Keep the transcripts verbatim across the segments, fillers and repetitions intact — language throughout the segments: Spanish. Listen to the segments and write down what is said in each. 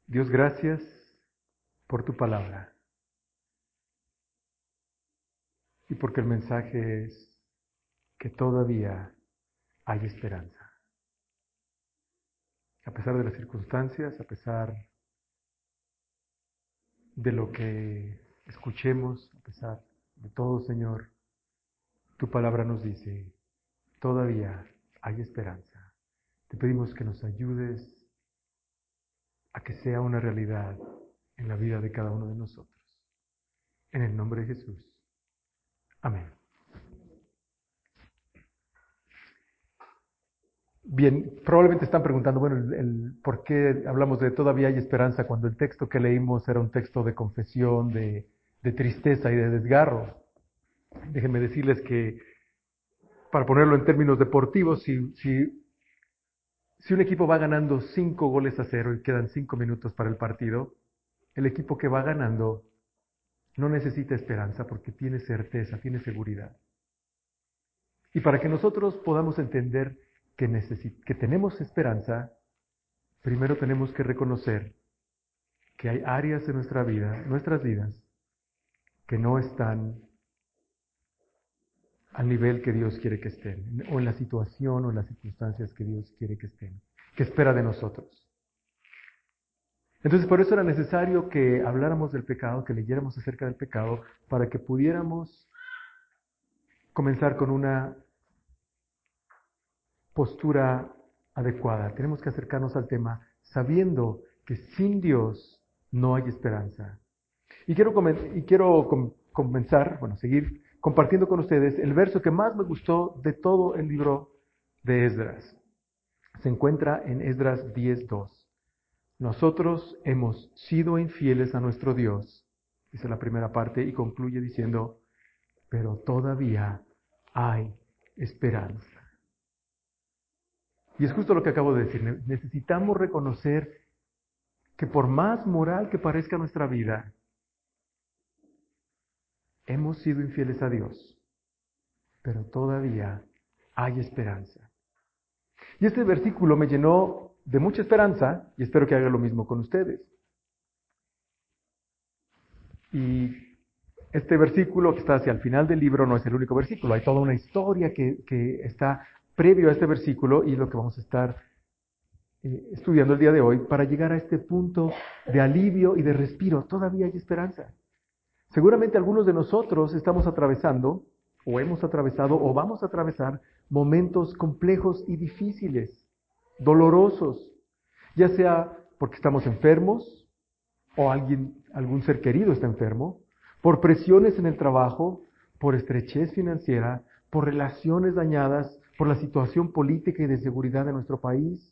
Dios, gracias por tu palabra y porque el mensaje es que todavía hay esperanza. A pesar de las circunstancias, a pesar de lo que escuchemos, a pesar de todo, Señor, tu palabra nos dice, todavía hay esperanza. Te pedimos que nos ayudes a que sea una realidad en la vida de cada uno de nosotros. En el nombre de Jesús. Amén. Bien, probablemente están preguntando, bueno, el, el, ¿por qué hablamos de todavía hay esperanza cuando el texto que leímos era un texto de confesión, de, de tristeza y de desgarro? Déjenme decirles que, para ponerlo en términos deportivos, si, si, si un equipo va ganando cinco goles a cero y quedan cinco minutos para el partido, el equipo que va ganando no necesita esperanza porque tiene certeza, tiene seguridad. Y para que nosotros podamos entender que, necesit- que tenemos esperanza, primero tenemos que reconocer que hay áreas en nuestra vida, nuestras vidas, que no están al nivel que Dios quiere que estén, o en la situación o en las circunstancias que Dios quiere que estén, que espera de nosotros. Entonces, por eso era necesario que habláramos del pecado, que leyéramos acerca del pecado, para que pudiéramos comenzar con una postura adecuada. Tenemos que acercarnos al tema sabiendo que sin Dios no hay esperanza. Y quiero, comen- y quiero com- comenzar, bueno, seguir compartiendo con ustedes el verso que más me gustó de todo el libro de Esdras. Se encuentra en Esdras diez dos. Nosotros hemos sido infieles a nuestro Dios, dice la primera parte, y concluye diciendo, pero todavía hay esperanza. Y es justo lo que acabo de decir. Necesitamos reconocer que por más moral que parezca nuestra vida, hemos sido infieles a Dios, pero todavía hay esperanza. Y este versículo me llenó de mucha esperanza y espero que haga lo mismo con ustedes. Y este versículo que está hacia el final del libro no es el único versículo, hay toda una historia que, que está previo a este versículo y lo que vamos a estar eh, estudiando el día de hoy para llegar a este punto de alivio y de respiro. Todavía hay esperanza. Seguramente algunos de nosotros estamos atravesando, o hemos atravesado, o vamos a atravesar momentos complejos y difíciles, dolorosos, ya sea porque estamos enfermos, o alguien, algún ser querido está enfermo, por presiones en el trabajo, por estrechez financiera, por relaciones dañadas, por la situación política y de seguridad de nuestro país,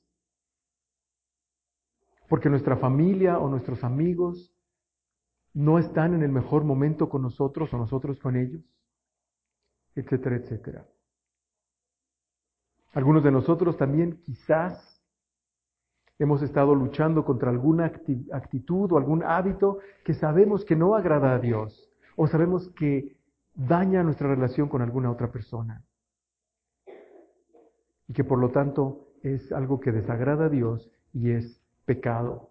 porque nuestra familia o nuestros amigos no están en el mejor momento con nosotros o nosotros con ellos, etcétera, etcétera. Algunos de nosotros también quizás hemos estado luchando contra alguna acti- actitud o algún hábito que sabemos que no agrada a Dios o sabemos que daña nuestra relación con alguna otra persona y que por lo tanto es algo que desagrada a Dios y es pecado.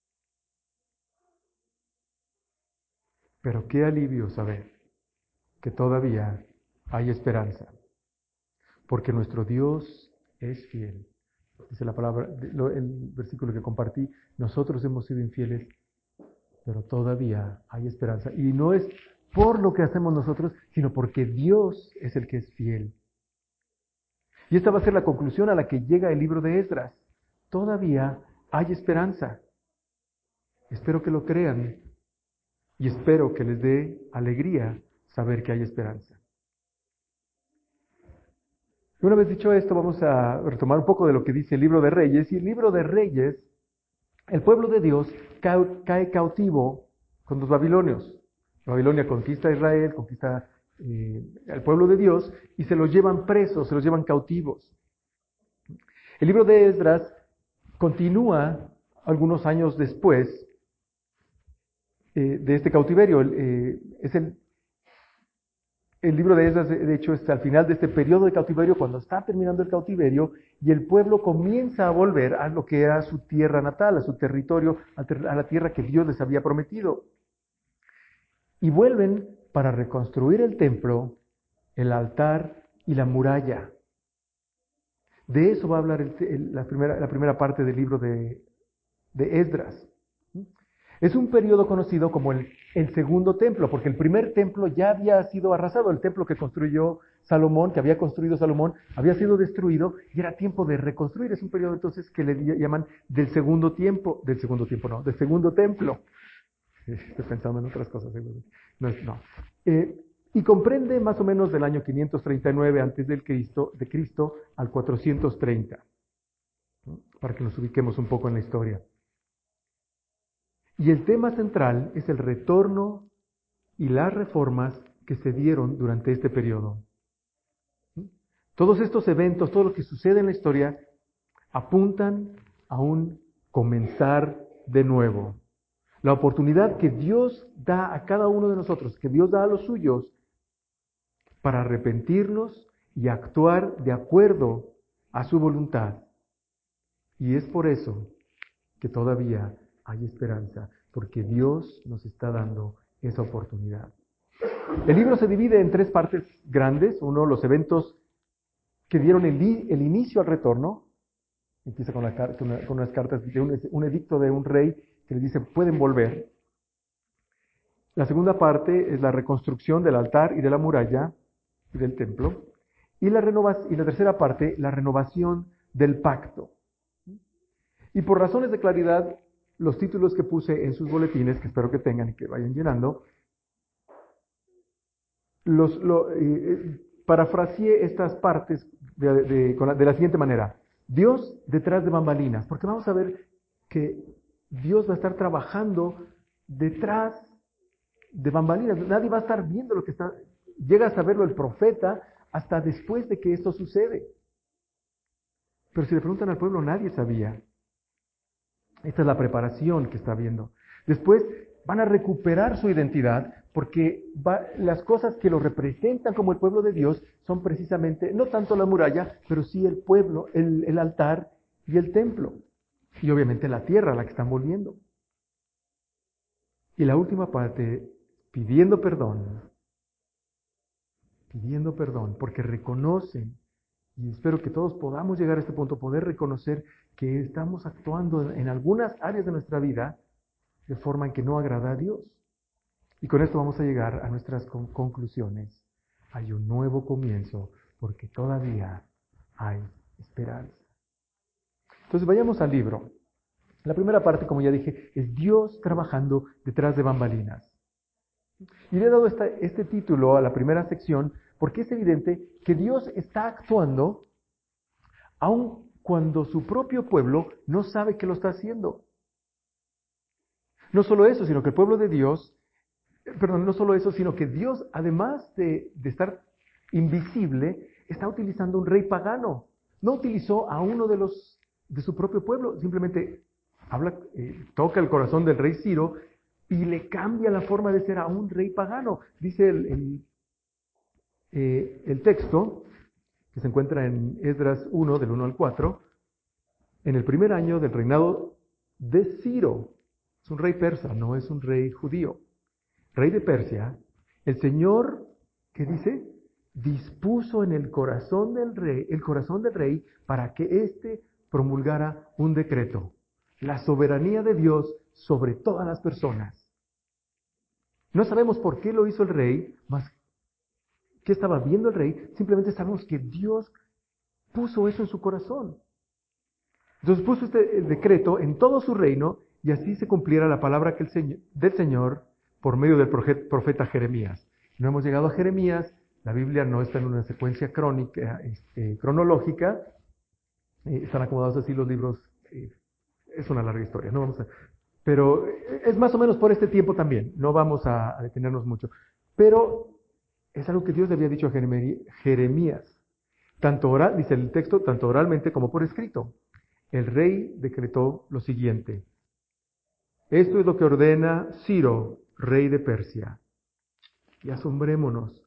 Pero qué alivio saber que todavía hay esperanza, porque nuestro Dios es fiel. Dice la palabra, el versículo que compartí, nosotros hemos sido infieles, pero todavía hay esperanza. Y no es por lo que hacemos nosotros, sino porque Dios es el que es fiel. Y esta va a ser la conclusión a la que llega el libro de Esdras. Todavía hay esperanza. Espero que lo crean y espero que les dé alegría saber que hay esperanza. Y una vez dicho esto, vamos a retomar un poco de lo que dice el libro de Reyes. Y el libro de Reyes, el pueblo de Dios cae, cae cautivo con los babilonios. La Babilonia conquista a Israel, conquista eh, al pueblo de Dios y se los llevan presos, se los llevan cautivos. El libro de Esdras continúa algunos años después eh, de este cautiverio. Eh, es el, El libro de Esdras, de hecho, es al final de este periodo de cautiverio, cuando está terminando el cautiverio, y el pueblo comienza a volver a lo que era su tierra natal, a su territorio, a la tierra que Dios les había prometido. Y vuelven para reconstruir el templo, el altar y la muralla. De eso va a hablar el, el, la, primera, la primera parte del libro de, de Esdras. Es un periodo conocido como el, el segundo templo, porque el primer templo ya había sido arrasado. El templo que construyó Salomón, que había construido Salomón, había sido destruido y era tiempo de reconstruir. Es un periodo entonces que le llaman del segundo tiempo, del segundo tiempo no, del segundo templo. Estoy pensando en otras cosas, seguro. No, no. Eh, y comprende más o menos del año quinientos treinta y nueve antes del Cristo, de Cristo al cuatrocientos treinta, ¿no? Para que nos ubiquemos un poco en la historia. Y el tema central es el retorno y las reformas que se dieron durante este periodo. Todos estos eventos, todo lo que sucede en la historia, apuntan a un comenzar de nuevo. La oportunidad que Dios da a cada uno de nosotros, que Dios da a los suyos, para arrepentirnos y actuar de acuerdo a su voluntad. Y es por eso que todavía hay esperanza, porque Dios nos está dando esa oportunidad. El libro se divide en tres partes grandes. Uno, los eventos que dieron el, el inicio al retorno. Empieza con, la, con, una, con unas cartas de un, un edicto de un rey que les dice, pueden volver. La segunda parte es la reconstrucción del altar y de la muralla y del templo. Y la, y la tercera parte, la renovación del pacto. Y por razones de claridad, los títulos que puse en sus boletines, que espero que tengan y que vayan llenando, los, lo, eh, parafraseé estas partes de, de, de, la, de la siguiente manera. Dios detrás de bambalinas, porque vamos a ver que Dios va a estar trabajando detrás de bambalinas. Nadie va a estar viendo lo que está, llega a saberlo el profeta hasta después de que esto sucede. Pero si le preguntan al pueblo, nadie sabía. Esta es la preparación que está viendo. Después van a recuperar su identidad porque va, las cosas que lo representan como el pueblo de Dios son precisamente, no tanto la muralla, pero sí el pueblo, el, el altar y el templo. Y obviamente la tierra a la que están volviendo. Y la última parte, pidiendo perdón. Pidiendo perdón porque reconocen, y espero que todos podamos llegar a este punto, poder reconocer que estamos actuando en algunas áreas de nuestra vida de forma en que no agrada a Dios. Y con esto vamos a llegar a nuestras con- conclusiones. Hay un nuevo comienzo porque todavía hay esperanza. Entonces vayamos al libro. La primera parte, como ya dije, es Dios trabajando detrás de bambalinas. Y le he dado esta, este título a la primera sección porque es evidente que Dios está actuando aun cuando su propio pueblo no sabe que lo está haciendo. No solo eso, sino que el pueblo de Dios, perdón, no solo eso, sino que Dios, además de, de estar invisible, está utilizando un rey pagano. No utilizó a uno de los de su propio pueblo, simplemente habla, eh, toca el corazón del rey Ciro y le cambia la forma de ser a un rey pagano. Dice el, el, eh, el texto, que se encuentra en Esdras uno, del uno al cuatro, en el primer año del reinado de Ciro. Es un rey persa, no es un rey judío. Rey de Persia, el Señor, ¿qué dice? Dispuso en el corazón del rey, el corazón del rey, para que éste promulgara un decreto. La soberanía de Dios sobre todas las personas. No sabemos por qué lo hizo el rey, más qué estaba viendo el rey, simplemente sabemos que Dios puso eso en su corazón. Entonces puso este decreto en todo su reino y así se cumpliera la palabra que el señor, del Señor por medio del profeta Jeremías. No hemos llegado a Jeremías, la Biblia no está en una secuencia crónica, este, cronológica, eh, están acomodados así los libros, eh, es una larga historia, no vamos a, pero es más o menos por este tiempo también, no vamos a, a detenernos mucho. Pero es algo que Dios le había dicho a Jeremías, tanto oral, dice el texto, tanto oralmente como por escrito. El rey decretó lo siguiente: esto es lo que ordena Ciro, rey de Persia. Y asombrémonos,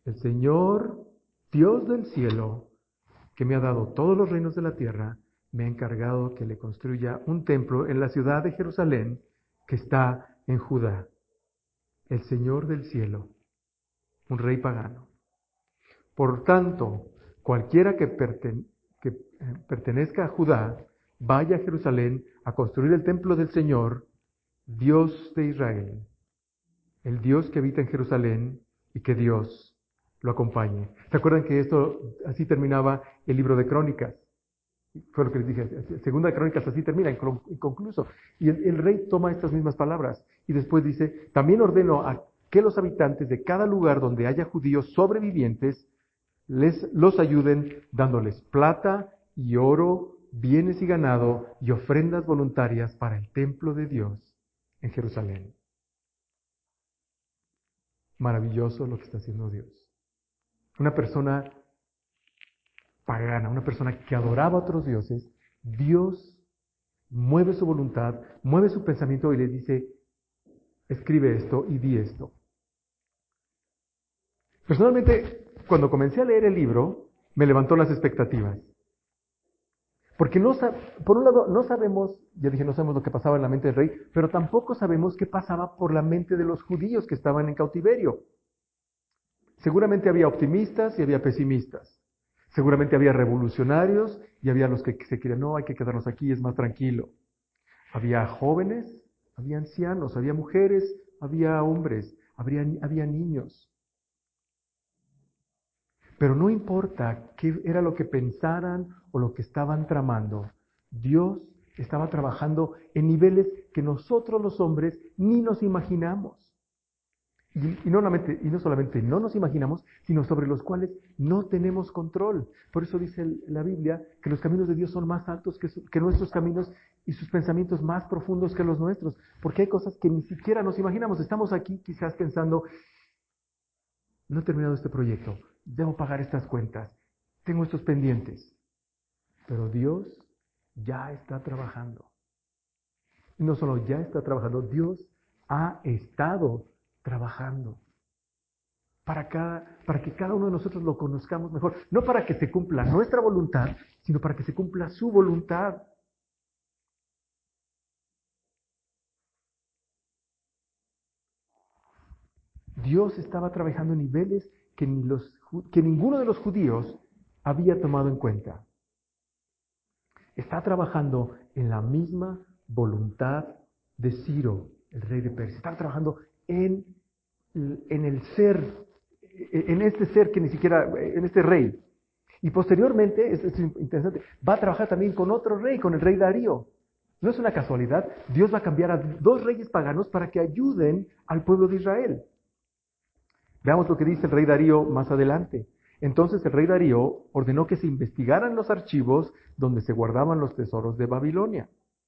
el Señor, Dios del cielo, que me ha dado todos los reinos de la tierra, me ha encargado que le construya un templo en la ciudad de Jerusalén, que está en Judá. El Señor del cielo, un rey pagano. Por tanto, cualquiera que, perten- que eh, pertenezca a Judá, vaya a Jerusalén a construir el templo del Señor, Dios de Israel, el Dios que habita en Jerusalén, y que Dios lo acompañe. ¿Se acuerdan que esto así terminaba el libro de Crónicas? Fue lo que les dije, Segunda de Crónicas así termina, inconcluso. Y el, el rey toma estas mismas palabras y después dice, también ordeno a que los habitantes de cada lugar donde haya judíos sobrevivientes les los ayuden dándoles plata y oro, bienes y ganado y ofrendas voluntarias para el templo de Dios en Jerusalén. Maravilloso lo que está haciendo Dios. Una persona pagana, una persona que adoraba a otros dioses, Dios mueve su voluntad, mueve su pensamiento y le dice, escribe esto y di esto. Personalmente, cuando comencé a leer el libro, me levantó las expectativas. Porque no, por un lado, no sabemos, ya dije, no sabemos lo que pasaba en la mente del rey, pero tampoco sabemos qué pasaba por la mente de los judíos que estaban en cautiverio. Seguramente había optimistas y había pesimistas. Seguramente había revolucionarios y había los que se querían, no, hay que quedarnos aquí, es más tranquilo. Había jóvenes, había ancianos, había mujeres, había hombres, había, había niños. Pero no importa qué era lo que pensaran o lo que estaban tramando, Dios estaba trabajando en niveles que nosotros los hombres ni nos imaginamos. Y, y, no solamente, y no solamente no nos imaginamos, sino sobre los cuales no tenemos control. Por eso dice la Biblia que los caminos de Dios son más altos que, su, que nuestros caminos y sus pensamientos más profundos que los nuestros. Porque hay cosas que ni siquiera nos imaginamos. Estamos aquí quizás pensando, no he terminado este proyecto, debo pagar estas cuentas, tengo estos pendientes. Pero Dios ya está trabajando. Y no solo ya está trabajando, Dios ha estado trabajando. Para, cada, para que cada uno de nosotros lo conozcamos mejor. No para que se cumpla nuestra voluntad, sino para que se cumpla su voluntad. Dios estaba trabajando en niveles que, ni los, que ninguno de los judíos había tomado en cuenta. Está trabajando en la misma voluntad de Ciro, el rey de Persia. Está trabajando en, en el ser, en este ser que ni siquiera, en este rey. Y posteriormente, es, es interesante, va a trabajar también con otro rey, con el rey Darío. No es una casualidad, Dios va a cambiar a dos reyes paganos para que ayuden al pueblo de Israel. Veamos lo que dice el rey Darío más adelante. Entonces el rey Darío ordenó que se investigaran los archivos donde se guardaban los tesoros de Babilonia.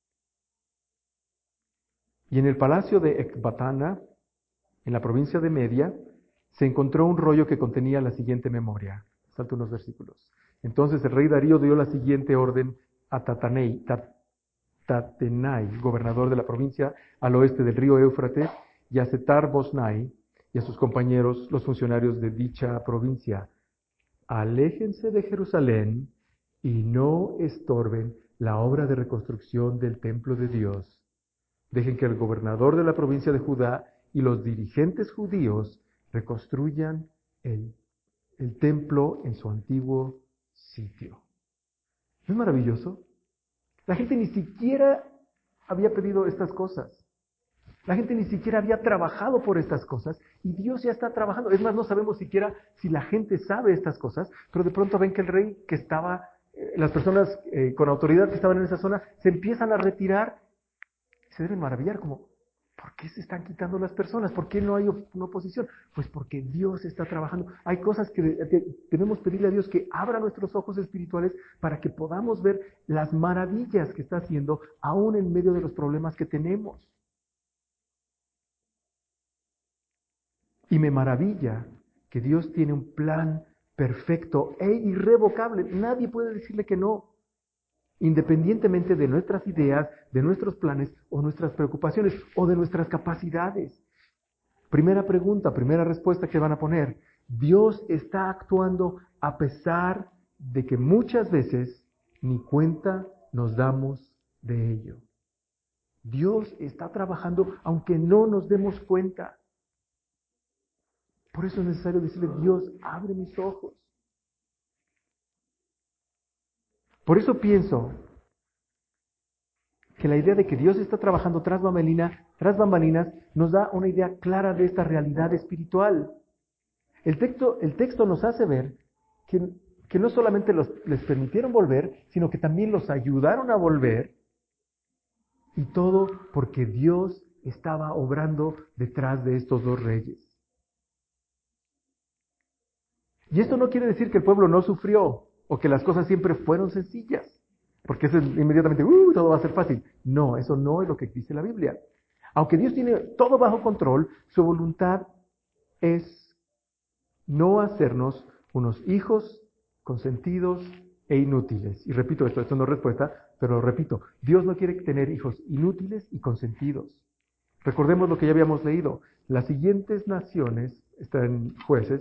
Y en el palacio de Ecbatana, en la provincia de Media, se encontró un rollo que contenía la siguiente memoria. Salto unos versículos. Entonces el rey Darío dio la siguiente orden a Tatanei, Tat, Tatenai, gobernador de la provincia al oeste del río Éufrates, y a Setar Bosnai, y a sus compañeros, los funcionarios de dicha provincia. Aléjense de Jerusalén y no estorben la obra de reconstrucción del templo de Dios. Dejen que el gobernador de la provincia de Judá y los dirigentes judíos reconstruyan el, el templo en su antiguo sitio. ¿No es maravilloso? La gente ni siquiera había pedido estas cosas. La gente ni siquiera había trabajado por estas cosas y Dios ya está trabajando. Es más, no sabemos siquiera si la gente sabe estas cosas, pero de pronto ven que el rey que estaba, eh, las personas eh, con autoridad que estaban en esa zona, se empiezan a retirar. Se deben maravillar como, ¿por qué se están quitando las personas? ¿Por qué no hay op- una oposición? Pues porque Dios está trabajando. Hay cosas que, que debemos pedirle a Dios que abra nuestros ojos espirituales para que podamos ver las maravillas que está haciendo aún en medio de los problemas que tenemos. Y me maravilla que Dios tiene un plan perfecto e irrevocable. Nadie puede decirle que no, independientemente de nuestras ideas, de nuestros planes o nuestras preocupaciones o de nuestras capacidades. Primera pregunta, primera respuesta que van a poner. Dios está actuando a pesar de que muchas veces ni cuenta nos damos de ello. Dios está trabajando aunque no nos demos cuenta. Por eso es necesario decirle, Dios, abre mis ojos. Por eso pienso que la idea de que Dios está trabajando tras bambalinas, tras bambalinas nos da una idea clara de esta realidad espiritual. El texto, el texto nos hace ver que, que no solamente los, les permitieron volver, sino que también los ayudaron a volver, y todo porque Dios estaba obrando detrás de estos dos reyes. Y esto no quiere decir que el pueblo no sufrió, o que las cosas siempre fueron sencillas, porque eso es inmediatamente, uh, todo va a ser fácil. No, eso no es lo que dice la Biblia. Aunque Dios tiene todo bajo control, su voluntad es no hacernos unos hijos consentidos e inútiles. Y repito esto, esto no es respuesta, pero lo repito. Dios no quiere tener hijos inútiles y consentidos. Recordemos lo que ya habíamos leído. Las siguientes naciones, están en Jueces,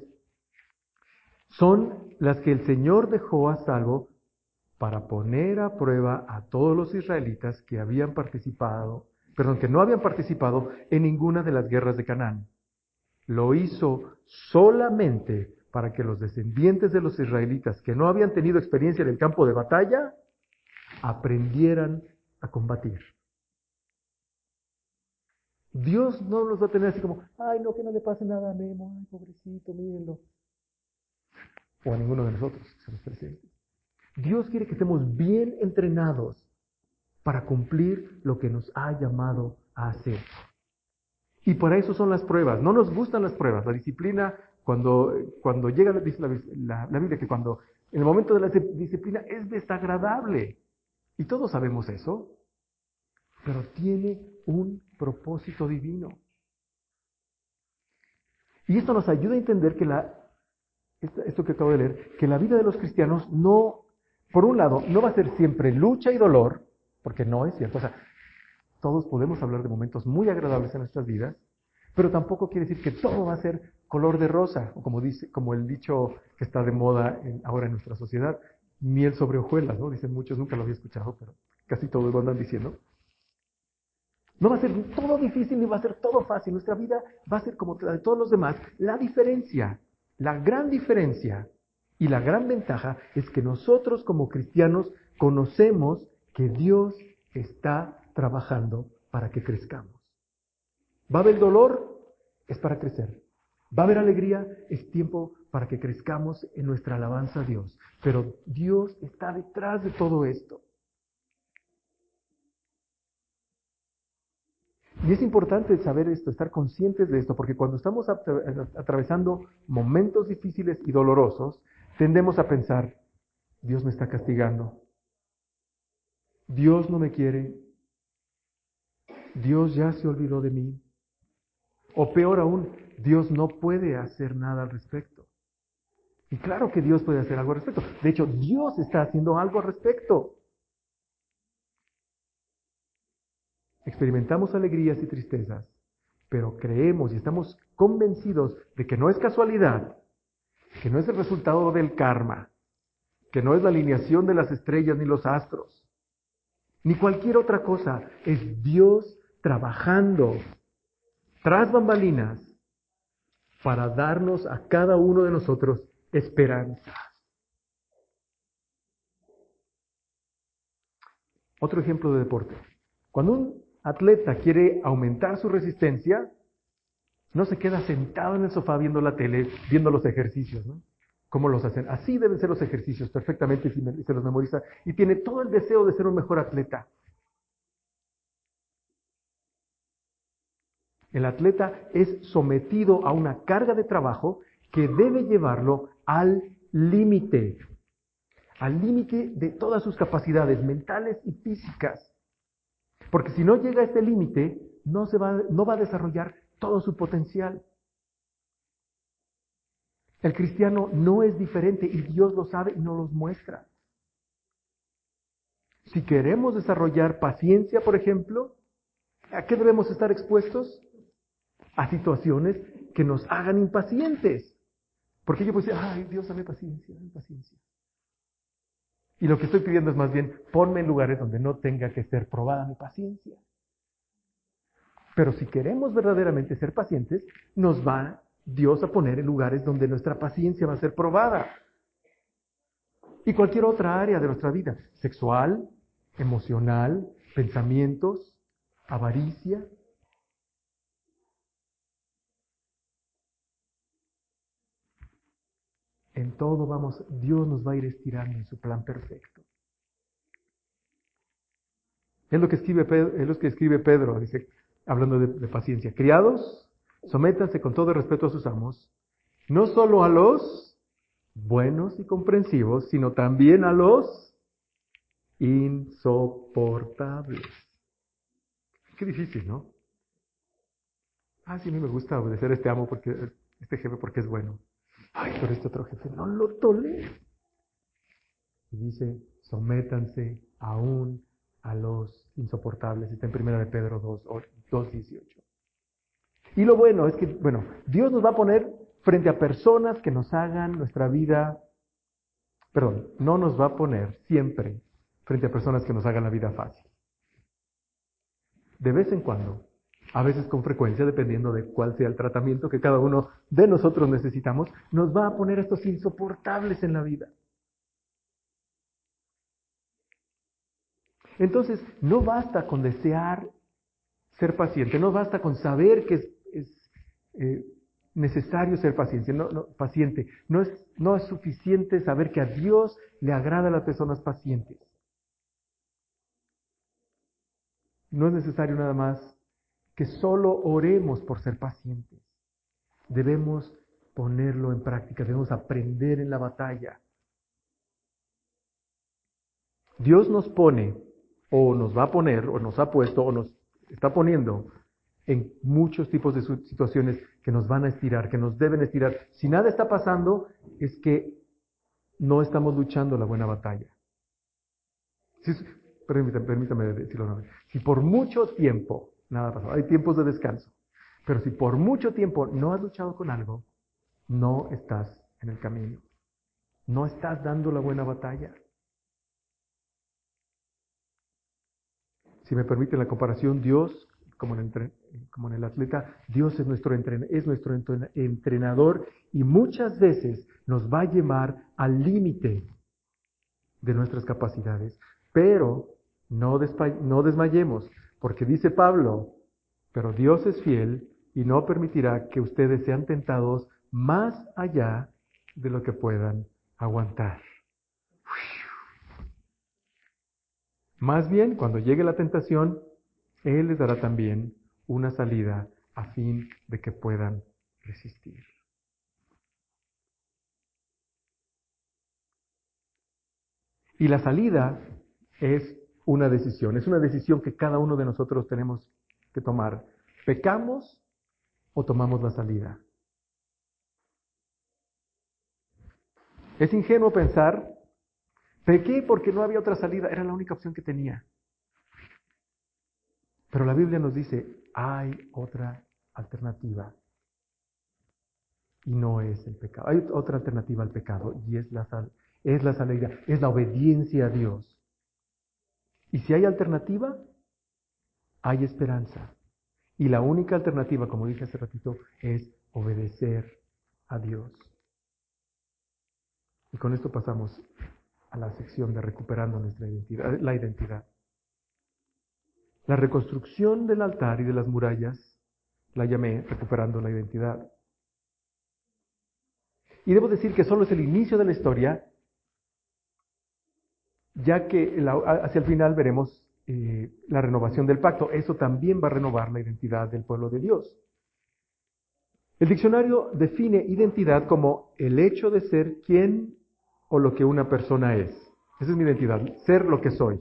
son las que el Señor dejó a salvo para poner a prueba a todos los israelitas que habían participado, perdón, que no habían participado en ninguna de las guerras de Canaán. Lo hizo solamente para que los descendientes de los israelitas que no habían tenido experiencia en el campo de batalla aprendieran a combatir. Dios no los va a tener así como, ay, no, que no le pase nada a Memo, ay, pobrecito, mírenlo. O a ninguno de nosotros que somos presentes. Dios quiere que estemos bien entrenados para cumplir lo que nos ha llamado a hacer. Y para eso son las pruebas. No nos gustan las pruebas. La disciplina, cuando, cuando llega, dice la, la, la Biblia, que cuando en el momento de la disciplina es desagradable. Y todos sabemos eso. Pero tiene un propósito divino. Y esto nos ayuda a entender que la, esto que acabo de leer, que la vida de los cristianos no, por un lado, no va a ser siempre lucha y dolor, porque no es cierto. O sea, todos podemos hablar de momentos muy agradables en nuestras vidas, pero tampoco quiere decir que todo va a ser color de rosa, o como dice, como el dicho que está de moda en, ahora en nuestra sociedad, miel sobre hojuelas, ¿no? Dicen muchos, nunca lo había escuchado, pero casi todos lo andan diciendo. No va a ser todo difícil ni va a ser todo fácil. Nuestra vida va a ser como la de todos los demás. La diferencia, la gran diferencia y la gran ventaja es que nosotros como cristianos conocemos que Dios está trabajando para que crezcamos. ¿Va a haber dolor? Es para crecer. ¿Va a haber alegría? Es tiempo para que crezcamos en nuestra alabanza a Dios. Pero Dios está detrás de todo esto. Y es importante saber esto, estar conscientes de esto, porque cuando estamos atravesando momentos difíciles y dolorosos, tendemos a pensar, Dios me está castigando, Dios no me quiere, Dios ya se olvidó de mí, o peor aún, Dios no puede hacer nada al respecto. Y claro que Dios puede hacer algo al respecto. De hecho, Dios está haciendo algo al respecto. Experimentamos alegrías y tristezas, pero creemos y estamos convencidos de que no es casualidad, que no es el resultado del karma, que no es la alineación de las estrellas ni los astros, ni cualquier otra cosa. Es Dios trabajando tras bambalinas para darnos a cada uno de nosotros esperanza. Otro ejemplo de deporte. Cuando un atleta quiere aumentar su resistencia, no se queda sentado en el sofá viendo la tele, viendo los ejercicios, ¿no? ¿Cómo los hacen? Así deben ser los ejercicios, perfectamente, si se los memoriza. Y tiene todo el deseo de ser un mejor atleta. El atleta es sometido a una carga de trabajo que debe llevarlo al límite. Al límite de todas sus capacidades mentales y físicas. Porque si no llega a este límite, no se va, no va a desarrollar todo su potencial. El cristiano no es diferente y Dios lo sabe y nos los muestra. Si queremos desarrollar paciencia, por ejemplo, ¿a qué debemos estar expuestos? A situaciones que nos hagan impacientes. Porque yo puedo decir, ay, Dios, dame paciencia, dame paciencia. Y lo que estoy pidiendo es más bien, ponme en lugares donde no tenga que ser probada mi paciencia. Pero si queremos verdaderamente ser pacientes, nos va Dios a poner en lugares donde nuestra paciencia va a ser probada. Y cualquier otra área de nuestra vida, sexual, emocional, pensamientos, avaricia. En todo vamos, Dios nos va a ir estirando en su plan perfecto. Es lo que escribe Pedro, es lo que escribe Pedro, dice, hablando de, de paciencia. Criados, sométanse con todo respeto a sus amos, no solo a los buenos y comprensivos, sino también a los insoportables. Qué difícil, ¿no? Ah, sí, a mí me gusta obedecer a este amo porque este jefe porque es bueno. Ay, pero este otro jefe no lo tolero. Y dice, sométanse aún a los insoportables. Está en primera de Pedro dos dieciocho. Y lo bueno es que, bueno, Dios nos va a poner frente a personas que nos hagan nuestra vida, perdón, no nos va a poner siempre frente a personas que nos hagan la vida fácil. De vez en cuando, a veces con frecuencia, dependiendo de cuál sea el tratamiento que cada uno de nosotros necesitamos, nos va a poner estos insoportables en la vida. Entonces, no basta con desear ser paciente, no basta con saber que es, es eh, necesario ser paciente, no, no, paciente. No es, no es suficiente saber que a Dios le agrada a las personas pacientes. No es necesario nada más que solo oremos por ser pacientes. Debemos ponerlo en práctica, debemos aprender en la batalla. Dios nos pone, o nos va a poner, o nos ha puesto, o nos está poniendo en muchos tipos de situaciones que nos van a estirar, que nos deben estirar. Si nada está pasando, es que no estamos luchando la buena batalla. Si, permítame, permítame decirlo una vez. Si por mucho tiempo nada pasa, hay tiempos de descanso, pero si por mucho tiempo no has luchado con algo, no estás en el camino. No estás dando la buena batalla. Si me permite la comparación, Dios, como en el, como en el atleta, Dios es nuestro, entren, es nuestro entrenador y muchas veces nos va a llevar al límite de nuestras capacidades. Pero no, despa, no desmayemos, porque dice Pablo, pero Dios es fiel y no permitirá que ustedes sean tentados más allá de lo que puedan aguantar. Más bien, cuando llegue la tentación, Él les dará también una salida a fin de que puedan resistir. Y la salida es una decisión, es una decisión que cada uno de nosotros tenemos que tomar. ¿Pecamos o tomamos la salida? Es ingenuo pensar, pequé porque no había otra salida, era la única opción que tenía. Pero la Biblia nos dice, hay otra alternativa. Y no es el pecado. Hay otra alternativa al pecado y es la, sal, es la salida, es la obediencia a Dios. Y si hay alternativa, hay esperanza. Y la única alternativa, como dije hace ratito, es obedecer a Dios. Y con esto pasamos a la sección de recuperando nuestra identidad, la identidad. La reconstrucción del altar y de las murallas la llamé recuperando la identidad. Y debo decir que solo es el inicio de la historia, ya que hacia el final veremos eh, la renovación del pacto. Eso también va a renovar la identidad del pueblo de Dios. El diccionario define identidad como el hecho de ser quien o lo que una persona es. Esa es mi identidad, ser lo que soy.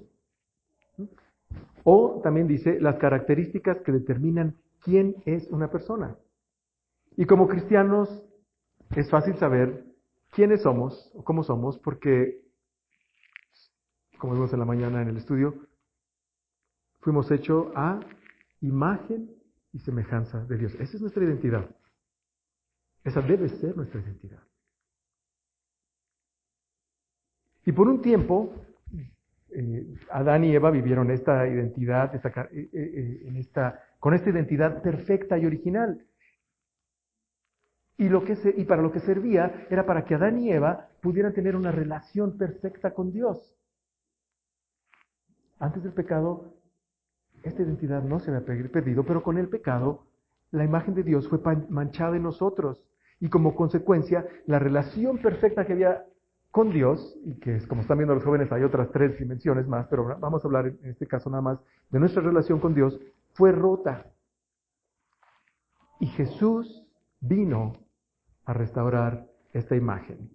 O también dice las características que determinan quién es una persona. Y como cristianos es fácil saber quiénes somos o cómo somos porque, como vimos en la mañana en el estudio, fuimos hechos a imagen y semejanza de Dios. Esa es nuestra identidad. Esa debe ser nuestra identidad. Y por un tiempo, eh, Adán y Eva vivieron esta identidad, esta, eh, eh, en esta, con esta identidad perfecta y original. Y, lo que se, y para lo que servía era para que Adán y Eva pudieran tener una relación perfecta con Dios. Antes del pecado, esta identidad no se había perdido, pero con el pecado, la imagen de Dios fue manchada en nosotros. Y como consecuencia, la relación perfecta que había con Dios, y que es, como están viendo los jóvenes, hay otras tres dimensiones más, pero vamos a hablar en este caso nada más de nuestra relación con Dios, fue rota. Y Jesús vino a restaurar esta imagen.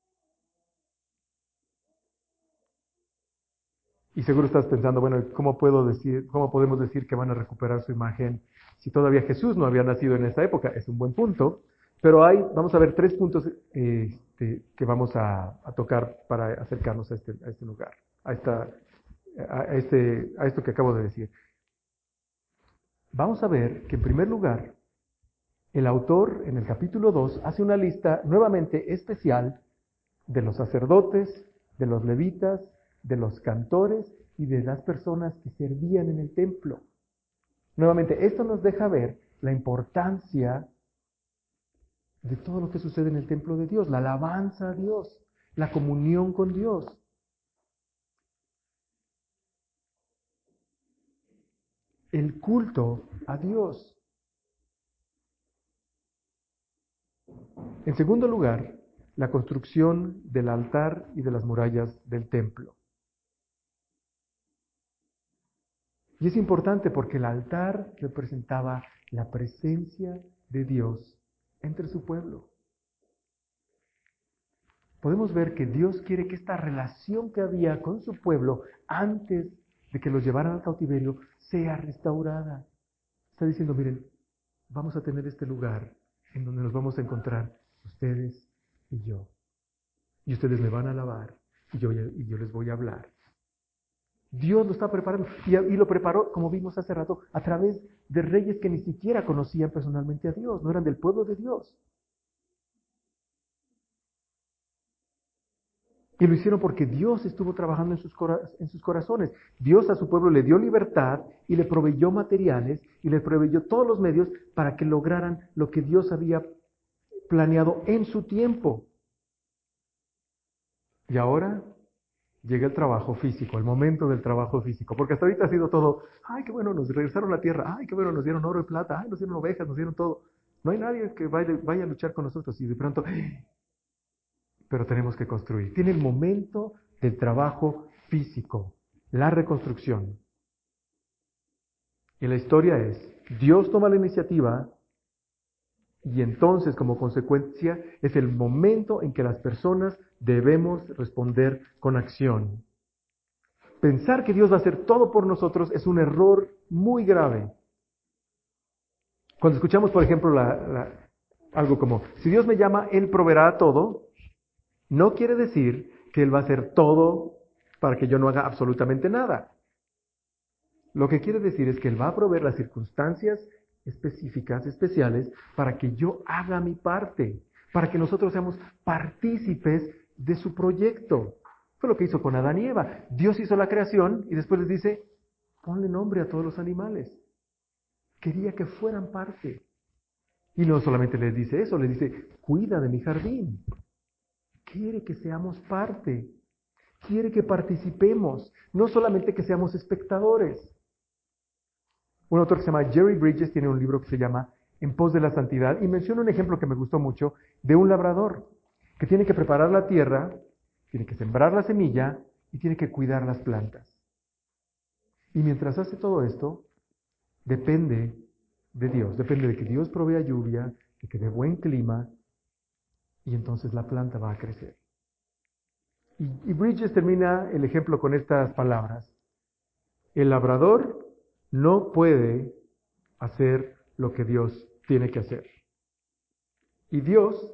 Y seguro estás pensando, bueno, ¿cómo puedo decir, cómo podemos decir que van a recuperar su imagen si todavía Jesús no había nacido en esa época? Es un buen punto, pero hay, vamos a ver tres puntos eh, este, que vamos a, a tocar para acercarnos a este, a este lugar, a, esta, a, este, a esto que acabo de decir. Vamos a ver que en primer lugar, el autor en el capítulo dos hace una lista nuevamente especial de los sacerdotes, de los levitas, de los cantores y de las personas que servían en el templo. Nuevamente, esto nos deja ver la importancia de todo lo que sucede en el templo de Dios, la alabanza a Dios, la comunión con Dios. El culto a Dios. En segundo lugar, la construcción del altar y de las murallas del templo. Y es importante porque el altar representaba la presencia de Dios entre su pueblo. Podemos ver que Dios quiere que esta relación que había con su pueblo antes de que los llevaran al cautiverio sea restaurada. Está diciendo, miren, vamos a tener este lugar en donde nos vamos a encontrar ustedes y yo. Y ustedes me van a alabar y yo, y yo les voy a hablar. Dios lo está preparando y, y lo preparó, como vimos hace rato, a través de reyes que ni siquiera conocían personalmente a Dios, no eran del pueblo de Dios. Y lo hicieron porque Dios estuvo trabajando en sus, cora- en sus corazones. Dios a su pueblo le dio libertad y le proveyó materiales y le proveyó todos los medios para que lograran lo que Dios había planeado en su tiempo. Y ahora llega el trabajo físico, el momento del trabajo físico, porque hasta ahorita ha sido todo, ay, qué bueno, nos regresaron la tierra, ay, qué bueno, nos dieron oro y plata, ay, nos dieron ovejas, nos dieron todo. No hay nadie que vaya, vaya a luchar con nosotros y de pronto, pero tenemos que construir. Tiene el momento del trabajo físico, la reconstrucción. Y la historia es, Dios toma la iniciativa y entonces como consecuencia es el momento en que las personas debemos responder con acción. Pensar que Dios va a hacer todo por nosotros es un error muy grave. Cuando escuchamos, por ejemplo, la, la, algo como, si Dios me llama, Él proveerá todo, no quiere decir que Él va a hacer todo para que yo no haga absolutamente nada. Lo que quiere decir es que Él va a proveer las circunstancias específicas, especiales, para que yo haga mi parte, para que nosotros seamos partícipes de su proyecto. Fue lo que hizo con Adán y Eva. Dios hizo la creación y después les dice, ponle nombre a todos los animales. Quería que fueran parte. Y no solamente les dice eso, les dice, cuida de mi jardín. Quiere que seamos parte. Quiere que participemos, no solamente que seamos espectadores. Un autor que se llama Jerry Bridges tiene un libro que se llama En pos de la santidad y menciona un ejemplo que me gustó mucho de un labrador que tiene que preparar la tierra, tiene que sembrar la semilla y tiene que cuidar las plantas. Y mientras hace todo esto, depende de Dios, depende de que Dios provea lluvia, de que dé buen clima y entonces la planta va a crecer. Y, y Bridges termina el ejemplo con estas palabras. El labrador no puede hacer lo que Dios tiene que hacer. Y Dios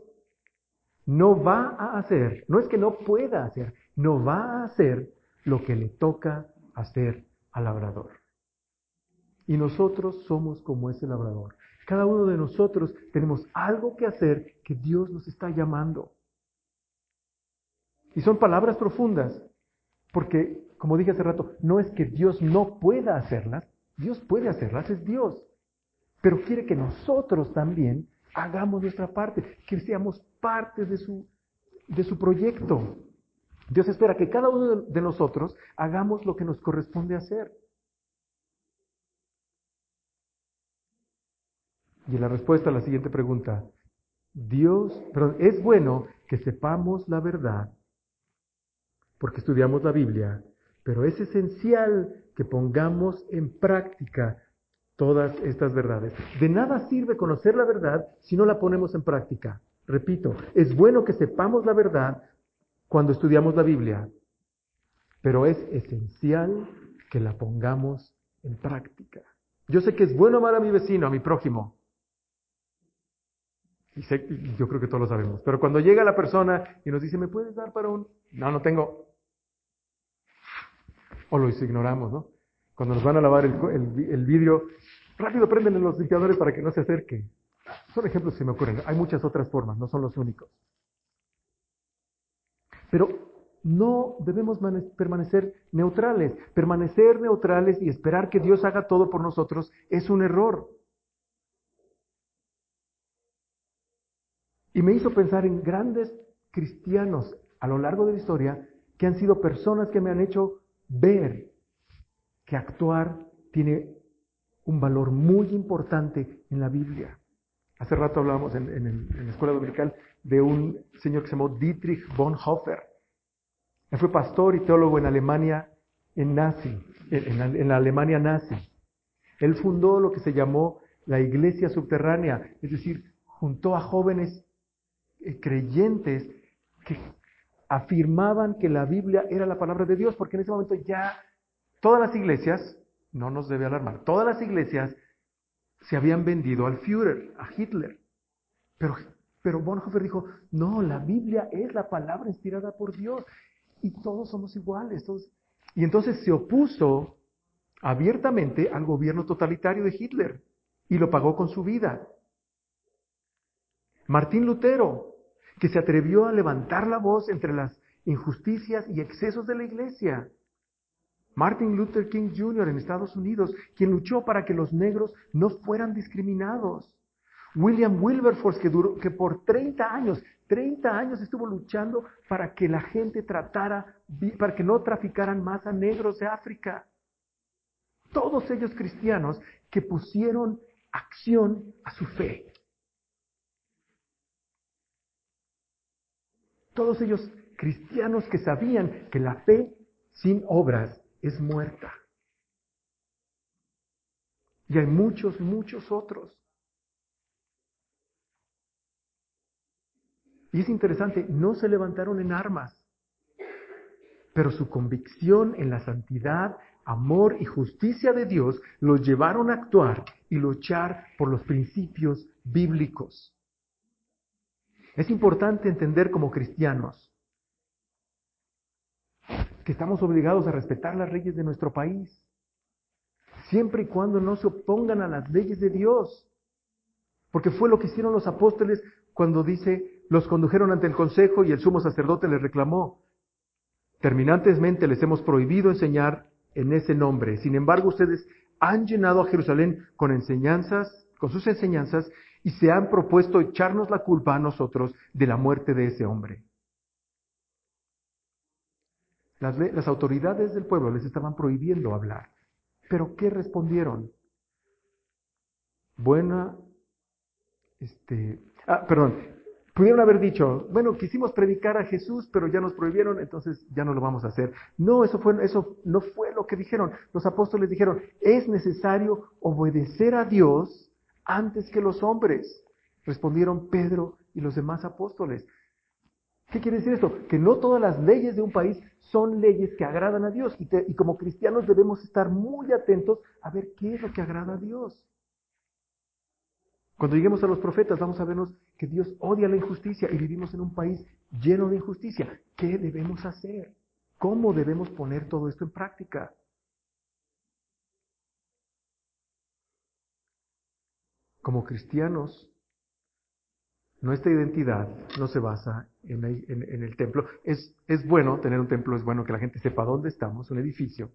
no va a hacer, no es que no pueda hacer, no va a hacer lo que le toca hacer al labrador. Y nosotros somos como ese labrador. Cada uno de nosotros tenemos algo que hacer que Dios nos está llamando. Y son palabras profundas, porque, como dije hace rato, no es que Dios no pueda hacerlas, Dios puede hacerlas, es Dios. Pero quiere que nosotros también hagamos nuestra parte, que seamos parte de su, de su proyecto. Dios espera que cada uno de, de nosotros hagamos lo que nos corresponde hacer. Y la respuesta a la siguiente pregunta, Dios, perdón, es bueno que sepamos la verdad, porque estudiamos la Biblia, pero es esencial que pongamos en práctica todas estas verdades. De nada sirve conocer la verdad si no la ponemos en práctica. Repito, es bueno que sepamos la verdad cuando estudiamos la Biblia, pero es esencial que la pongamos en práctica. Yo sé que es bueno amar a mi vecino, a mi prójimo. Y sé, yo creo que todos lo sabemos. Pero cuando llega la persona y nos dice, ¿me puedes dar para un...? No, no tengo. O lo ignoramos, ¿no? Cuando nos van a lavar el, el, el vidrio, rápido préndenle los limpiadores para que no se acerque. Son ejemplos que se me ocurren. Hay muchas otras formas, no son los únicos. Pero no debemos permanecer neutrales. Permanecer neutrales y esperar que Dios haga todo por nosotros es un error. Y me hizo pensar en grandes cristianos a lo largo de la historia que han sido personas que me han hecho ver que actuar tiene un valor muy importante en la Biblia. Hace rato hablábamos en, en, el, en la escuela dominical de un señor que se llamó Dietrich Bonhoeffer. Él fue pastor y teólogo en Alemania, en nazi, en, en, en la Alemania nazi. Él fundó lo que se llamó la iglesia subterránea, es decir, juntó a jóvenes eh, creyentes que afirmaban que la Biblia era la palabra de Dios, porque en ese momento ya todas las iglesias, no nos debe alarmar, todas las iglesias se habían vendido al Führer, a Hitler. Pero, pero Bonhoeffer dijo, no, la Biblia es la palabra inspirada por Dios y todos somos iguales. Todos. Y entonces se opuso abiertamente al gobierno totalitario de Hitler y lo pagó con su vida. Martín Lutero, que se atrevió a levantar la voz entre las injusticias y excesos de la iglesia. Martin Luther King junior en Estados Unidos, quien luchó para que los negros no fueran discriminados. William Wilberforce, que, duró, que por treinta años, treinta años estuvo luchando para que la gente tratara, para que no traficaran más a negros de África. Todos ellos cristianos que pusieron acción a su fe. Todos ellos cristianos que sabían que la fe sin obras es muerta. Y hay muchos, muchos otros. Y es interesante, no se levantaron en armas, pero su convicción en la santidad, amor y justicia de Dios los llevaron a actuar y luchar por los principios bíblicos. Es importante entender como cristianos que estamos obligados a respetar las leyes de nuestro país, siempre y cuando no se opongan a las leyes de Dios. Porque fue lo que hicieron los apóstoles cuando dice, los condujeron ante el consejo y el sumo sacerdote les reclamó, terminantemente les hemos prohibido enseñar en ese nombre. Sin embargo, ustedes han llenado a Jerusalén con enseñanzas, con sus enseñanzas, y se han propuesto echarnos la culpa a nosotros de la muerte de ese hombre. Las, las autoridades del pueblo les estaban prohibiendo hablar. ¿Pero qué respondieron? Buena, este, ah, perdón, pudieron haber dicho, bueno, quisimos predicar a Jesús, pero ya nos prohibieron, entonces ya no lo vamos a hacer. No, eso fue, eso no fue lo que dijeron. Los apóstoles dijeron, es necesario obedecer a Dios antes que los hombres. Respondieron Pedro y los demás apóstoles. ¿Qué quiere decir esto? Que no todas las leyes de un país son leyes que agradan a Dios. Y, te, y como cristianos debemos estar muy atentos a ver qué es lo que agrada a Dios. Cuando lleguemos a los profetas vamos a vernos que Dios odia la injusticia y vivimos en un país lleno de injusticia. ¿Qué debemos hacer? ¿Cómo debemos poner todo esto en práctica? Como cristianos Nuestra identidad no se basa en el, en, en el templo. Es, es bueno tener un templo, es bueno que la gente sepa dónde estamos, un edificio.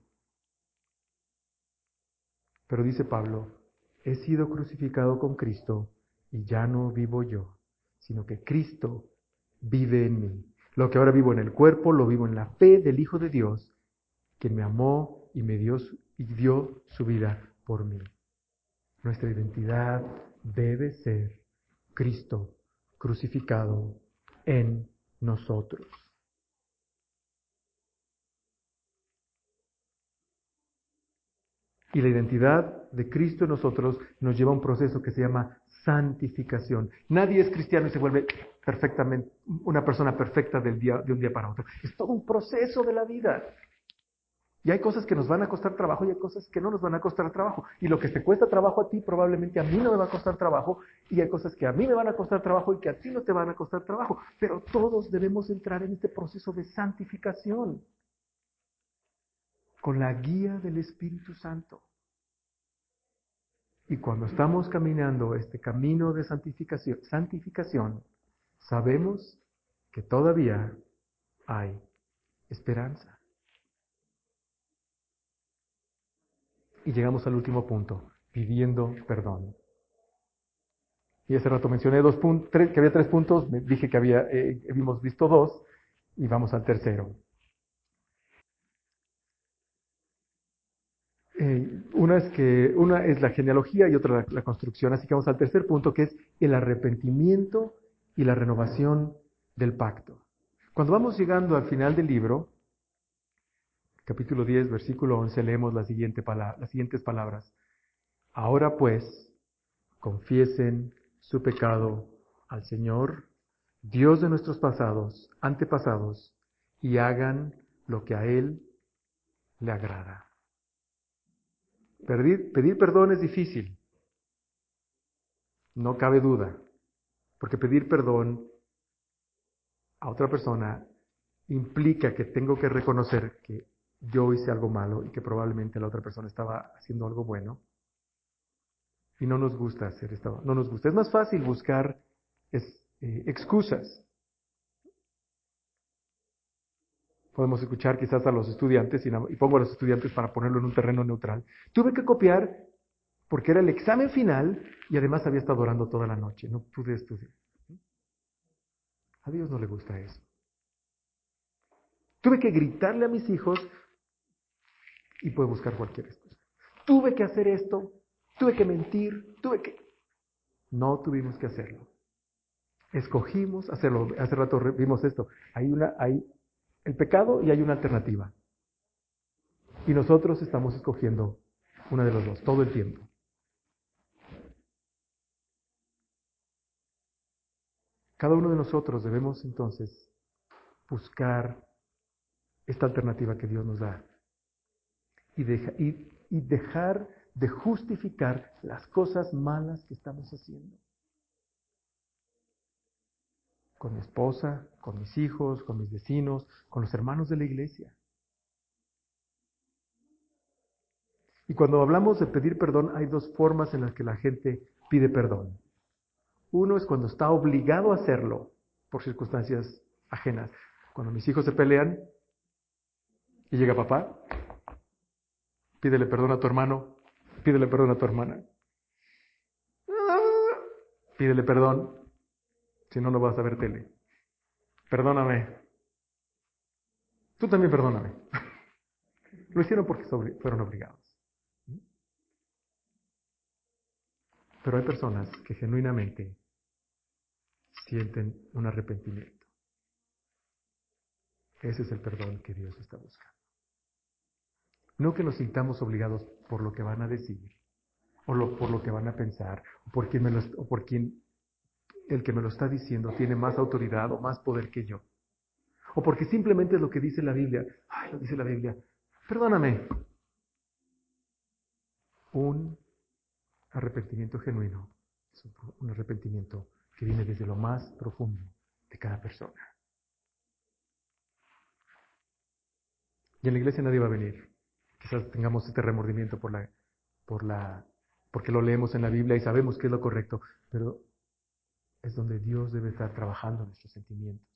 Pero dice Pablo, he sido crucificado con Cristo y ya no vivo yo, sino que Cristo vive en mí. Lo que ahora vivo en el cuerpo, lo vivo en la fe del Hijo de Dios, quien me amó y me dio su, y dio su vida por mí. Nuestra identidad debe ser Cristo crucificado en nosotros. Y la identidad de Cristo en nosotros nos lleva a un proceso que se llama santificación. Nadie es cristiano y se vuelve perfectamente una persona perfecta del día, de un día para otro. Es todo un proceso de la vida. Y hay cosas que nos van a costar trabajo y hay cosas que no nos van a costar trabajo. Y lo que te cuesta trabajo a ti, probablemente a mí no me va a costar trabajo. Y hay cosas que a mí me van a costar trabajo y que a ti no te van a costar trabajo. Pero todos debemos entrar en este proceso de santificación con la guía del Espíritu Santo. Y cuando estamos caminando este camino de santificación, santificación, sabemos que todavía hay esperanza. Y llegamos al último punto, pidiendo perdón. Y hace rato mencioné dos puntos, tres, que había tres puntos, me dije que había, eh, hemos visto dos, y vamos al tercero. Eh, una, es que, una es la genealogía y otra la, la construcción, así que vamos al tercer punto, que es el arrepentimiento y la renovación del pacto. Cuando vamos llegando al final del libro, capítulo diez, versículo once, leemos la siguiente pala- las siguientes palabras. Ahora pues, confiesen su pecado al Señor, Dios de nuestros pasados, antepasados, y hagan lo que a Él le agrada. Pedir, pedir perdón es difícil, no cabe duda, porque pedir perdón a otra persona implica que tengo que reconocer que yo hice algo malo y que probablemente la otra persona estaba haciendo algo bueno. Y no nos gusta hacer esto, no nos gusta. Es más fácil buscar es, eh, excusas. Podemos escuchar quizás a los estudiantes, y, y pongo a los estudiantes para ponerlo en un terreno neutral. Tuve que copiar porque era el examen final y además había estado orando toda la noche. No pude estudiar. A Dios no le gusta eso. Tuve que gritarle a mis hijos y puedo buscar cualquier excusa. Tuve que hacer esto, tuve que mentir, tuve que... No tuvimos que hacerlo. Escogimos hacerlo. Hace rato vimos esto. Hay una, hay el pecado y hay una alternativa. Y nosotros estamos escogiendo una de los dos todo el tiempo. Cada uno de nosotros debemos entonces buscar esta alternativa que Dios nos da y, deja, y, y dejar de justificar las cosas malas que estamos haciendo. Con mi esposa, con mis hijos, con mis vecinos, con los hermanos de la iglesia. Y cuando hablamos de pedir perdón, hay dos formas en las que la gente pide perdón. Uno es cuando está obligado a hacerlo por circunstancias ajenas. Cuando mis hijos se pelean y llega papá, pídele perdón a tu hermano, pídele perdón a tu hermana. Pídele perdón, si no, no vas a ver tele. Perdóname. Tú también perdóname. Lo hicieron porque fueron obligados. Pero hay personas que genuinamente sienten un arrepentimiento. Ese es el perdón que Dios está buscando. No que nos sintamos obligados por lo que van a decir, o lo, por lo que van a pensar, o por quien me lo, o por quien el que me lo está diciendo tiene más autoridad o más poder que yo. O porque simplemente es lo que dice la Biblia. Ay, lo dice la Biblia. Perdóname. Un arrepentimiento genuino es un arrepentimiento que viene desde lo más profundo de cada persona. Y en la iglesia nadie va a venir. Quizás tengamos este remordimiento por la, por la, porque lo leemos en la Biblia y sabemos que es lo correcto, pero es donde Dios debe estar trabajando nuestros sentimientos.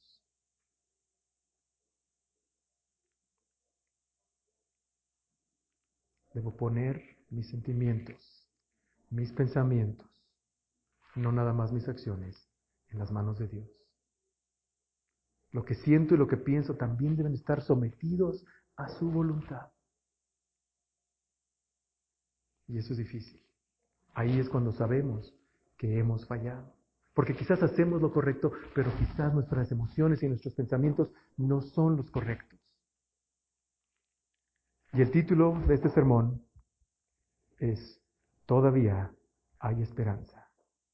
Debo poner mis sentimientos, mis pensamientos, no nada más mis acciones, en las manos de Dios. Lo que siento y lo que pienso también deben estar sometidos a su voluntad. Y eso es difícil. Ahí es cuando sabemos que hemos fallado. Porque quizás hacemos lo correcto, pero quizás nuestras emociones y nuestros pensamientos no son los correctos. Y el título de este sermón es Todavía hay esperanza.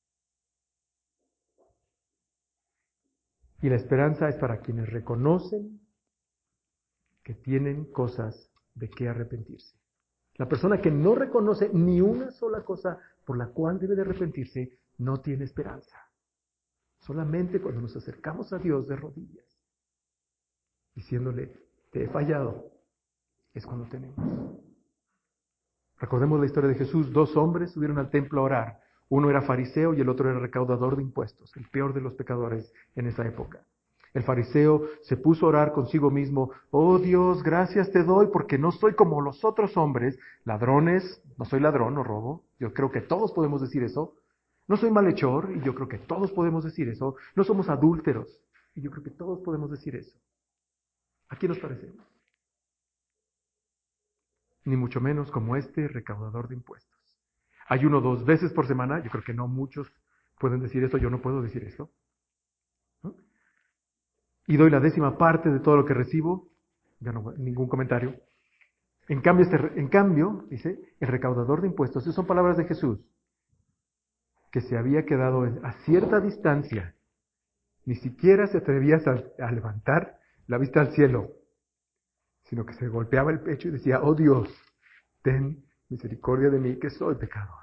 Y la esperanza es para quienes reconocen que tienen cosas de qué arrepentirse. La persona que no reconoce ni una sola cosa por la cual debe de arrepentirse, no tiene esperanza. Solamente cuando nos acercamos a Dios de rodillas, diciéndole, te he fallado, es cuando tenemos. Recordemos la historia de Jesús. Dos hombres subieron al templo a orar. Uno era fariseo y el otro era recaudador de impuestos, el peor de los pecadores en esa época. El fariseo se puso a orar consigo mismo, oh Dios, gracias te doy porque no soy como los otros hombres, ladrones, no soy ladrón, no robo, yo creo que todos podemos decir eso. No soy malhechor, y yo creo que todos podemos decir eso. No somos adúlteros, y yo creo que todos podemos decir eso. ¿A quién nos parecemos? Ni mucho menos como este recaudador de impuestos. Ayuno dos veces por semana, yo creo que no muchos pueden decir eso, yo no puedo decir eso. ¿No? Y doy la décima parte de todo lo que recibo, ya no ningún comentario. En cambio, este, en cambio, dice, el recaudador de impuestos, esas son palabras de Jesús, que se había quedado a cierta distancia, ni siquiera se atrevía a, a levantar la vista al cielo, sino que se golpeaba el pecho y decía, oh Dios, ten misericordia de mí, que soy pecador.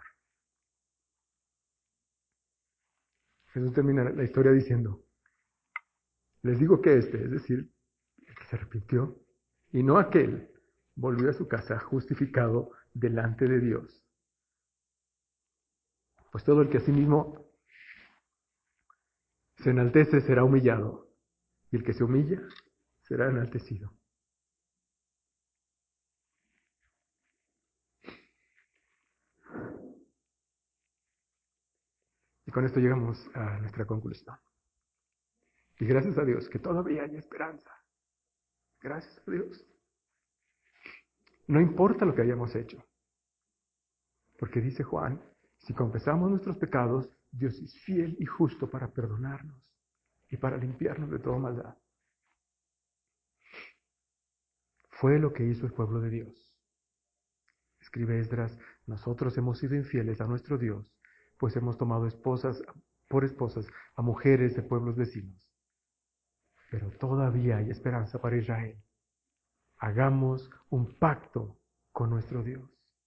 Jesús termina la historia diciendo, les digo que este, es decir, el que se arrepintió, y no aquel, volvió a su casa justificado delante de Dios. Pues todo el que a sí mismo se enaltece será humillado, y el que se humilla será enaltecido. Y con esto llegamos a nuestra conclusión. Y gracias a Dios que todavía hay esperanza. Gracias a Dios. No importa lo que hayamos hecho. Porque dice Juan, si confesamos nuestros pecados, Dios es fiel y justo para perdonarnos y para limpiarnos de toda maldad. Fue lo que hizo el pueblo de Dios. Escribe Esdras, nosotros hemos sido infieles a nuestro Dios, pues hemos tomado esposas por esposas a mujeres de pueblos vecinos. Pero todavía hay esperanza para Israel. Hagamos un pacto con nuestro Dios.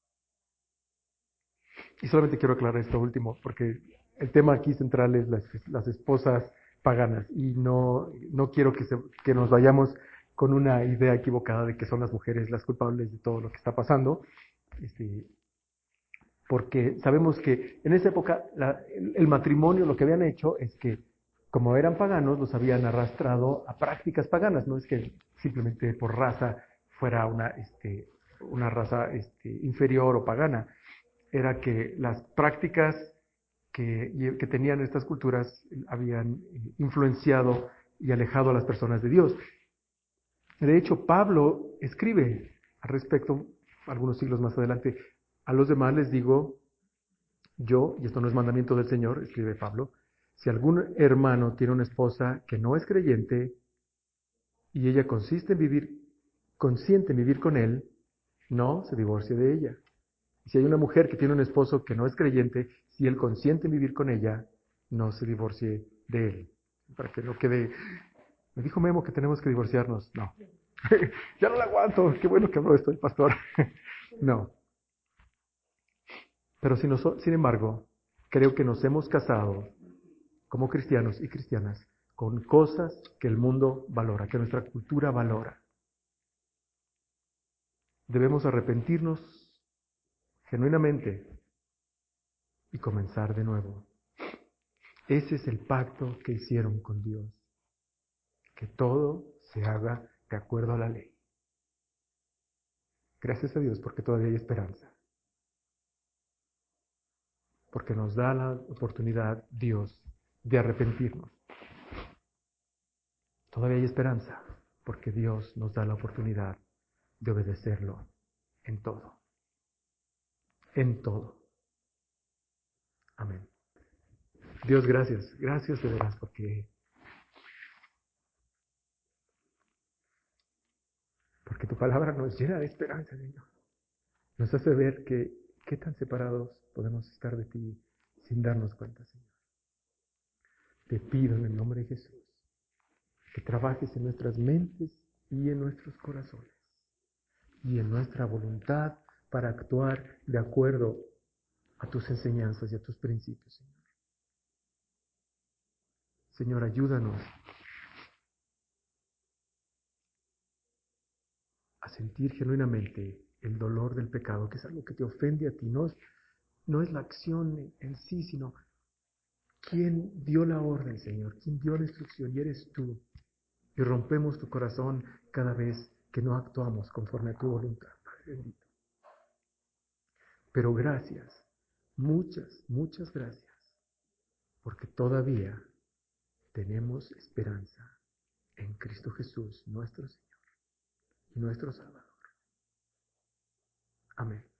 Y solamente quiero aclarar esto último, porque el tema aquí central es las, las esposas paganas, y no, no quiero que, se, que nos vayamos con una idea equivocada de que son las mujeres las culpables de todo lo que está pasando, este, porque sabemos que en esa época la, el, el matrimonio, lo que habían hecho es que, como eran paganos, los habían arrastrado a prácticas paganas, no es que simplemente por raza fuera una, este, una raza este, inferior o pagana, era que las prácticas que, que tenían estas culturas habían influenciado y alejado a las personas de Dios. De hecho, Pablo escribe al respecto, algunos siglos más adelante, a los demás les digo, yo, y esto no es mandamiento del Señor, escribe Pablo, si algún hermano tiene una esposa que no es creyente y ella consiste en vivir, consiente en vivir con él, no se divorcie de ella. Si hay una mujer que tiene un esposo que no es creyente, si él consiente en vivir con ella, no se divorcie de él. Para que no quede... Me dijo Memo que tenemos que divorciarnos. No. Ya no la aguanto. Qué bueno que habló esto el pastor. No. Pero si nos, sin embargo, creo que nos hemos casado como cristianos y cristianas con cosas que el mundo valora, que nuestra cultura valora. Debemos arrepentirnos genuinamente y comenzar de nuevo. Ese es el pacto que hicieron con Dios. Que todo se haga de acuerdo a la ley. Gracias a Dios porque todavía hay esperanza. Porque nos da la oportunidad, Dios, de arrepentirnos. Todavía hay esperanza porque Dios nos da la oportunidad de obedecerlo en todo. En todo. Amén. Dios, gracias. Gracias de veras porque, porque tu palabra nos llena de esperanza, Señor. Nos hace ver que qué tan separados podemos estar de ti sin darnos cuenta, Señor. Te pido en el nombre de Jesús que trabajes en nuestras mentes y en nuestros corazones y en nuestra voluntad para actuar de acuerdo a tus enseñanzas y a tus principios, Señor. Señor, ayúdanos a sentir genuinamente el dolor del pecado, que es algo que te ofende a ti. No es, no es la acción en sí, sino quién dio la orden, Señor, quién dio la instrucción, y eres tú. Y rompemos tu corazón cada vez que no actuamos conforme a tu voluntad, Padre bendito. Pero gracias, muchas, muchas gracias, porque todavía tenemos esperanza en Cristo Jesús, nuestro Señor y nuestro Salvador. Amén.